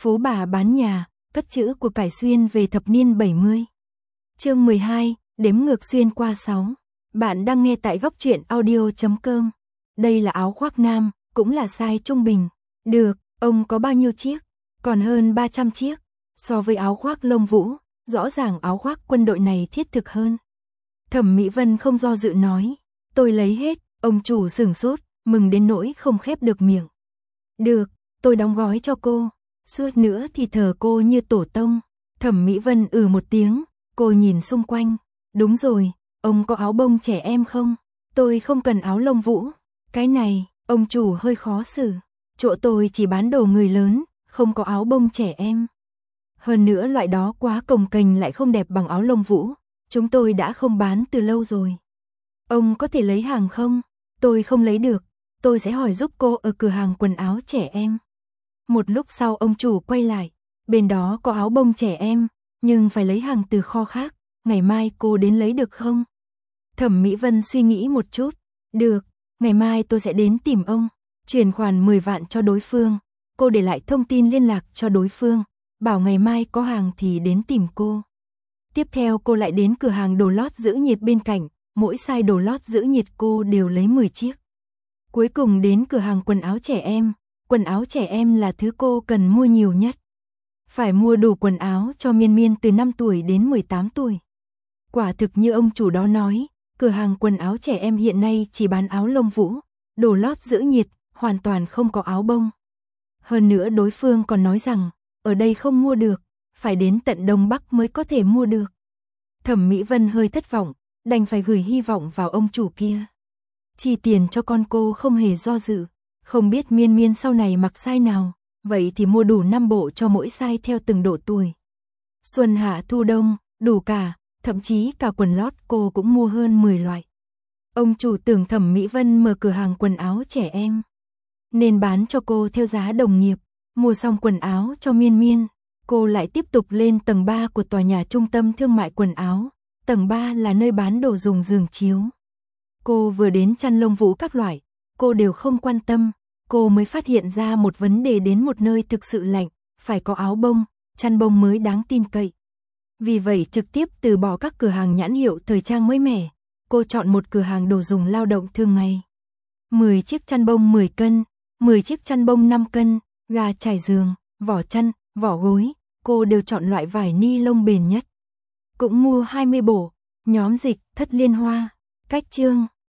Phú bà bán nhà, cất trữ của cải xuyên về thập niên 70. Chương 12, đếm ngược xuyên qua 6. Bạn đang nghe tại góc truyện audio.com. Đây là áo khoác nam, cũng là size trung bình. Được, ông có bao nhiêu chiếc? Còn hơn 300 chiếc. So với áo khoác lông vũ, rõ ràng áo khoác quân đội này thiết thực hơn. Thẩm Mỹ Vân không do dự nói. Tôi lấy hết, ông chủ sửng sốt, mừng đến nỗi không khép được miệng. Được, tôi đóng gói cho cô. Suốt nữa thì thờ cô như tổ tông. Thẩm Mỹ Vân một tiếng, cô nhìn xung quanh. Đúng rồi, ông có áo bông trẻ em không? Tôi không cần áo lông vũ. Cái này, ông chủ hơi khó xử. Chỗ tôi chỉ bán đồ người lớn, không có áo bông trẻ em. Hơn nữa loại đó quá cồng kềnh lại không đẹp bằng áo lông vũ. Chúng tôi đã không bán từ lâu rồi. Ông có thể lấy hàng không? Tôi không lấy được. Tôi sẽ hỏi giúp cô ở cửa hàng quần áo trẻ em. Một lúc sau ông chủ quay lại. Bên đó có áo bông trẻ em, nhưng phải lấy hàng từ kho khác. Ngày mai cô đến lấy được không? Thẩm Mỹ Vân suy nghĩ một chút. Được, ngày mai tôi sẽ đến tìm ông. Chuyển khoản 10 vạn cho đối phương. Cô để lại thông tin liên lạc cho đối phương. Bảo ngày mai có hàng thì đến tìm cô. Tiếp theo cô lại đến cửa hàng đồ lót giữ nhiệt bên cạnh. Mỗi size đồ lót giữ nhiệt cô đều lấy 10 chiếc. Cuối cùng đến cửa hàng quần áo trẻ em. Quần áo trẻ em là thứ cô cần mua nhiều nhất. Phải mua đủ quần áo cho Miên Miên từ 5 tuổi đến 18 tuổi. Quả thực như ông chủ đó nói, cửa hàng quần áo trẻ em hiện nay chỉ bán áo lông vũ, đồ lót giữ nhiệt, hoàn toàn không có áo bông. Hơn nữa đối phương còn nói rằng, ở đây không mua được, phải đến tận Đông Bắc mới có thể mua được. Thẩm Mỹ Vân hơi thất vọng, đành phải gửi hy vọng vào ông chủ kia. Chi tiền cho con cô không hề do dự, không biết Miên Miên sau này mặc size nào, vậy thì mua đủ 5 bộ cho mỗi size theo từng độ tuổi. Xuân hạ thu đông, đủ cả, thậm chí cả quần lót cô cũng mua hơn 10 loại. Ông chủ tưởng Thẩm Mỹ Vân mở cửa hàng quần áo trẻ em, nên bán cho cô theo giá đồng nghiệp. Mua xong quần áo cho Miên Miên, cô lại tiếp tục lên tầng 3 của tòa nhà trung tâm thương mại quần áo. Tầng 3 là nơi bán đồ dùng giường chiếu. Cô vừa đến chăn lông vũ các loại, cô đều không quan tâm. Cô mới phát hiện ra một vấn đề, đến một nơi thực sự lạnh, phải có áo bông, chăn bông mới đáng tin cậy. Vì vậy trực tiếp từ bỏ các cửa hàng nhãn hiệu thời trang mới mẻ, cô chọn một cửa hàng đồ dùng lao động thường ngày. 10 chiếc chăn bông 10 cân, 10 chiếc chăn bông 5 cân, ga trải giường, vỏ chăn, vỏ gối, cô đều chọn loại vải ni lông bền nhất. Cũng mua 20 bộ, nhóm dịch, thất liên hoa, cách chương.